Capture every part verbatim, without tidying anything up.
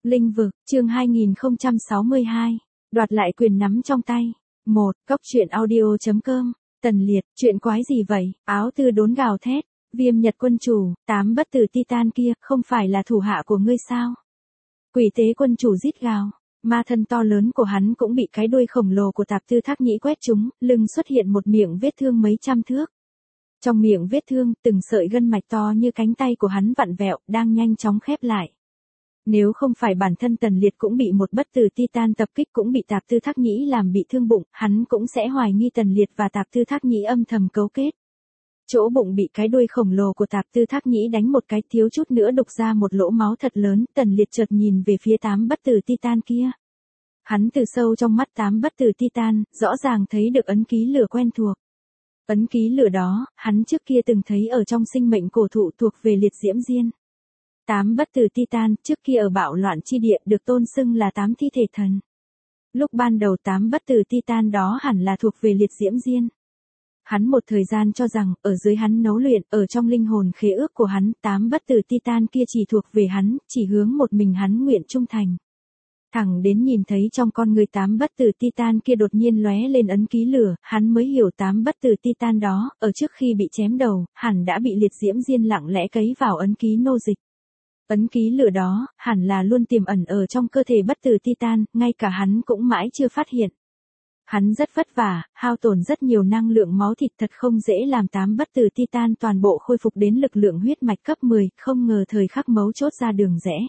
Linh vực, chương hai nghìn không trăm sáu mươi hai. Đoạt lại quyền nắm trong tay. một. Cốc truyện audio chấm com. Tần Liệt, chuyện quái gì vậy? Áo Tư đốn gào thét. Viêm Nhật quân chủ, tám bất tử Titan kia, không phải là thủ hạ của ngươi sao? Quỷ tế quân chủ rít gào. Ma thân to lớn của hắn cũng bị cái đuôi khổng lồ của Tạp Tư Thác Nhĩ quét trúng, lưng xuất hiện một miệng vết thương mấy trăm thước. Trong miệng vết thương, từng sợi gân mạch to như cánh tay của hắn vặn vẹo, đang nhanh chóng khép lại. Nếu không phải bản thân Tần Liệt cũng bị một bất tử Titan tập kích cũng bị Tạp Tư Thác Nhĩ làm bị thương bụng, hắn cũng sẽ hoài nghi Tần Liệt và Tạp Tư Thác Nhĩ âm thầm cấu kết. Chỗ bụng bị cái đuôi khổng lồ của Tạp Tư Thác Nhĩ đánh một cái thiếu chút nữa đục ra một lỗ máu thật lớn, Tần Liệt chợt nhìn về phía tám bất tử Titan kia. Hắn từ sâu trong mắt tám bất tử Titan, rõ ràng thấy được ấn ký lửa quen thuộc. Ấn ký lửa đó, hắn trước kia từng thấy ở trong sinh mệnh cổ thụ thuộc về liệt diễm diên. Tám bất tử Titan, trước kia ở bạo loạn chi địa được tôn xưng là tám thi thể thần. Lúc ban đầu tám bất tử Titan đó hẳn là thuộc về liệt diễm diên. Hắn một thời gian cho rằng, ở dưới hắn nấu luyện, ở trong linh hồn khế ước của hắn, tám bất tử Titan kia chỉ thuộc về hắn, chỉ hướng một mình hắn nguyện trung thành. Thẳng đến nhìn thấy trong con người tám bất tử Titan kia đột nhiên lóe lên ấn ký lửa, hắn mới hiểu tám bất tử Titan đó, ở trước khi bị chém đầu, hẳn đã bị liệt diễm diên lặng lẽ cấy vào ấn ký nô dịch. Ấn ký lửa đó, hẳn là luôn tiềm ẩn ở trong cơ thể bất tử Titan, ngay cả hắn cũng mãi chưa phát hiện. Hắn rất vất vả, hao tổn rất nhiều năng lượng máu thịt, thật không dễ làm tám bất tử Titan toàn bộ khôi phục đến lực lượng huyết mạch cấp mười, không ngờ thời khắc mấu chốt ra đường rẽ.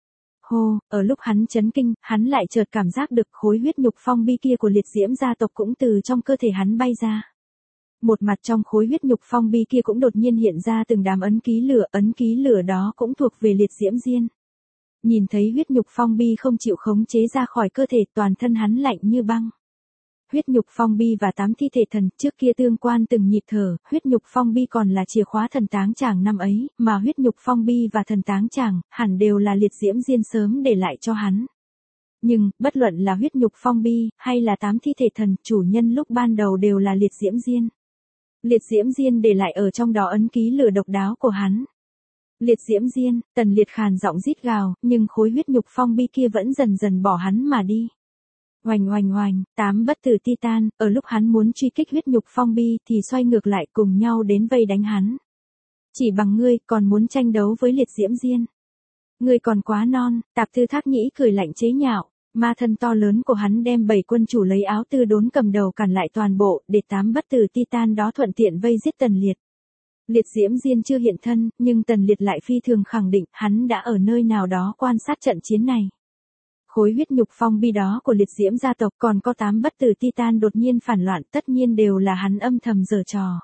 Hô, ở lúc hắn chấn kinh, hắn lại chợt cảm giác được khối huyết nhục phong bi kia của liệt diễm gia tộc cũng từ trong cơ thể hắn bay ra. Một mặt trong khối huyết nhục phong bi kia cũng đột nhiên hiện ra từng đám ấn ký lửa, ấn ký lửa đó cũng thuộc về liệt diễm diên. Nhìn thấy huyết nhục phong bi không chịu khống chế ra khỏi cơ thể, toàn thân hắn lạnh như băng. Huyết nhục phong bi và tám thi thể thần trước kia tương quan từng nhịp thở, huyết nhục phong bi còn là chìa khóa thần táng tràng năm ấy, mà huyết nhục phong bi và thần táng tràng hẳn đều là liệt diễm diên sớm để lại cho hắn. Nhưng, bất luận là huyết nhục phong bi, hay là tám thi thể thần, chủ nhân lúc ban đầu đều là liệt diễm diên. Liệt diễm diên để lại ở trong đó ấn ký lửa độc đáo của hắn. Liệt diễm diên, Tần Liệt khàn giọng rít gào, nhưng khối huyết nhục phong bi kia vẫn dần dần bỏ hắn mà đi. Oành oành oành, tám bất tử Titan, ở lúc hắn muốn truy kích huyết nhục phong bi thì xoay ngược lại cùng nhau đến vây đánh hắn. Chỉ bằng ngươi còn muốn tranh đấu với liệt diễm diên. Ngươi còn quá non, Tạp Tư Thác Nhĩ cười lạnh chế nhạo. Ma thân to lớn của hắn đem bảy quân chủ lấy Áo Tư đốn cầm đầu cản lại toàn bộ, để tám bất tử Titan đó thuận tiện vây giết Tần Liệt. Liệt diễm diên chưa hiện thân, nhưng Tần Liệt lại phi thường khẳng định hắn đã ở nơi nào đó quan sát trận chiến này. Khối huyết nhục phong bi đó của liệt diễm gia tộc còn có tám bất tử Titan đột nhiên phản loạn, tất nhiên đều là hắn âm thầm giở trò.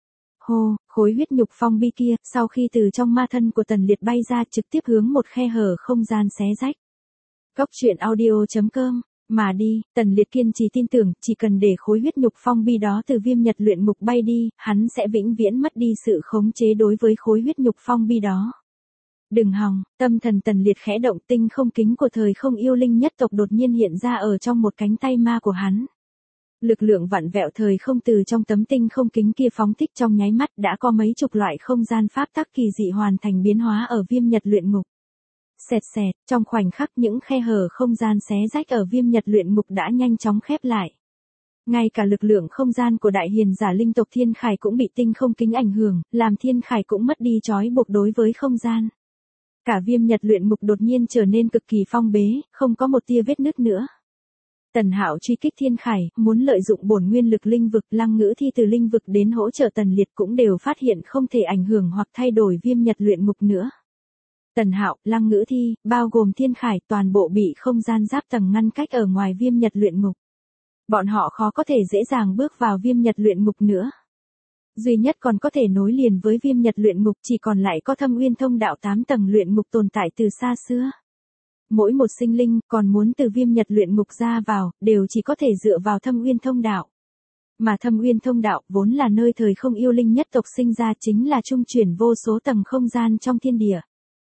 Hô, khối huyết nhục phong bi kia, sau khi từ trong ma thân của Tần Liệt bay ra trực tiếp hướng một khe hở không gian xé rách. Cốc truyện audio chấm com, mà đi, Tần Liệt kiên trì tin tưởng, chỉ cần để khối huyết nhục phong bi đó từ viêm nhật luyện ngục bay đi, hắn sẽ vĩnh viễn mất đi sự khống chế đối với khối huyết nhục phong bi đó. Đừng hòng, tâm thần Tần Liệt khẽ động, tinh không kính của thời không yêu linh nhất tộc đột nhiên hiện ra ở trong một cánh tay ma của hắn. Lực lượng vặn vẹo thời không từ trong tấm tinh không kính kia phóng thích trong nháy mắt đã có mấy chục loại không gian pháp tắc kỳ dị hoàn thành biến hóa ở viêm nhật luyện ngục. Xẹt xẹt, trong khoảnh khắc những khe hở không gian xé rách ở viêm nhật luyện ngục đã nhanh chóng khép lại. Ngay cả lực lượng không gian của đại hiền giả linh tộc Thiên Khải cũng bị tinh không kính ảnh hưởng, làm Thiên Khải cũng mất đi trói buộc đối với không gian. Cả viêm nhật luyện ngục đột nhiên trở nên cực kỳ phong bế, không có một tia vết nứt nữa. Tần Hạo truy kích Thiên Khải, muốn lợi dụng bổn nguyên lực linh vực, Lăng Ngữ Thi từ linh vực đến hỗ trợ Tần Liệt cũng đều phát hiện không thể ảnh hưởng hoặc thay đổi viêm nhật luyện ngục nữa. Tần Hạo, Lăng Ngữ Thi, bao gồm Thiên Khải toàn bộ bị không gian giáp tầng ngăn cách ở ngoài viêm nhật luyện ngục. Bọn họ khó có thể dễ dàng bước vào viêm nhật luyện ngục nữa. Duy nhất còn có thể nối liền với viêm nhật luyện ngục chỉ còn lại có Thâm Uyên Thông Đạo tám tầng luyện ngục tồn tại từ xa xưa. Mỗi một sinh linh còn muốn từ viêm nhật luyện ngục ra vào, đều chỉ có thể dựa vào Thâm Uyên Thông Đạo. Mà Thâm Uyên Thông Đạo vốn là nơi thời không yêu linh nhất tộc sinh ra, chính là trung chuyển vô số tầng không gian trong thiên địa.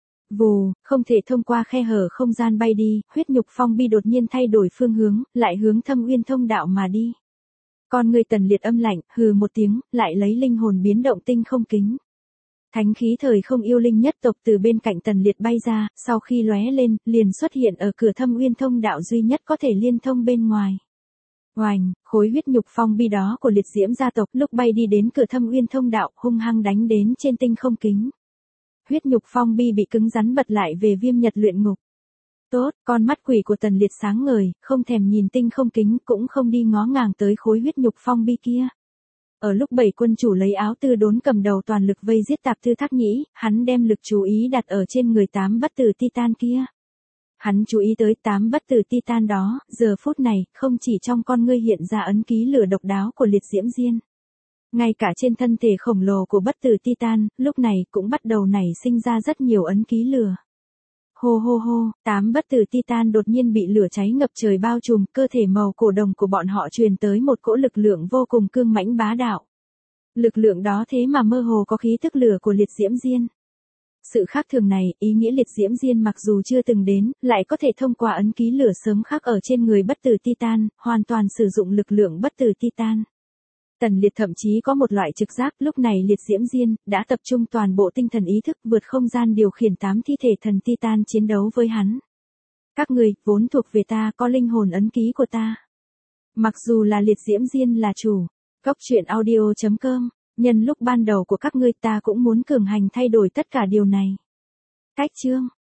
Vù, không thể thông qua khe hở không gian bay đi, huyết nhục phong bi đột nhiên thay đổi phương hướng, lại hướng Thâm Uyên Thông Đạo mà đi. Con người Tần Liệt âm lạnh, hừ một tiếng, lại lấy linh hồn biến động tinh không kính. Thánh khí thời không yêu linh nhất tộc từ bên cạnh Tần Liệt bay ra, sau khi lóe lên, liền xuất hiện ở cửa Thâm Uyên thông đạo duy nhất có thể liên thông bên ngoài. Oành, khối huyết nhục phong bi đó của liệt diễm gia tộc lúc bay đi đến cửa Thâm Uyên thông đạo hung hăng đánh đến trên tinh không kính. Huyết nhục phong bi bị cứng rắn bật lại về Viêm Nhật luyện ngục. Tốt, con mắt quỷ của Tần Liệt sáng ngời, không thèm nhìn tinh không kính cũng không đi ngó ngàng tới khối huyết nhục phong bi kia. Ở lúc bảy quân chủ lấy áo tư đốn cầm đầu toàn lực vây giết Tạp Tư Thác Nhĩ, hắn đem lực chú ý đặt ở trên người tám bất tử Titan kia. Hắn chú ý tới tám bất tử Titan đó, giờ phút này, không chỉ trong con ngươi hiện ra ấn ký lửa độc đáo của liệt diễm diên. Ngay cả trên thân thể khổng lồ của bất tử Titan, lúc này cũng bắt đầu nảy sinh ra rất nhiều ấn ký lửa. Hô hô hô, tám bất tử Titan đột nhiên bị lửa cháy ngập trời bao trùm, cơ thể màu cổ đồng của bọn họ truyền tới một cỗ lực lượng vô cùng cương mãnh bá đạo. Lực lượng đó thế mà mơ hồ có khí tức lửa của liệt diễm diên. Sự khác thường này, ý nghĩa liệt diễm diên mặc dù chưa từng đến, lại có thể thông qua ấn ký lửa sớm khắc ở trên người bất tử Titan, hoàn toàn sử dụng lực lượng bất tử Titan. Tần Liệt thậm chí có một loại trực giác, lúc này liệt diễm diên đã tập trung toàn bộ tinh thần ý thức vượt không gian điều khiển tám thi thể thần Titan chiến đấu với hắn. Các người, vốn thuộc về ta, có linh hồn ấn ký của ta. Mặc dù là liệt diễm diên là chủ, Cốc truyện audio chấm com, nhân lúc ban đầu của các ngươi ta cũng muốn cường hành thay đổi tất cả điều này. Cách chương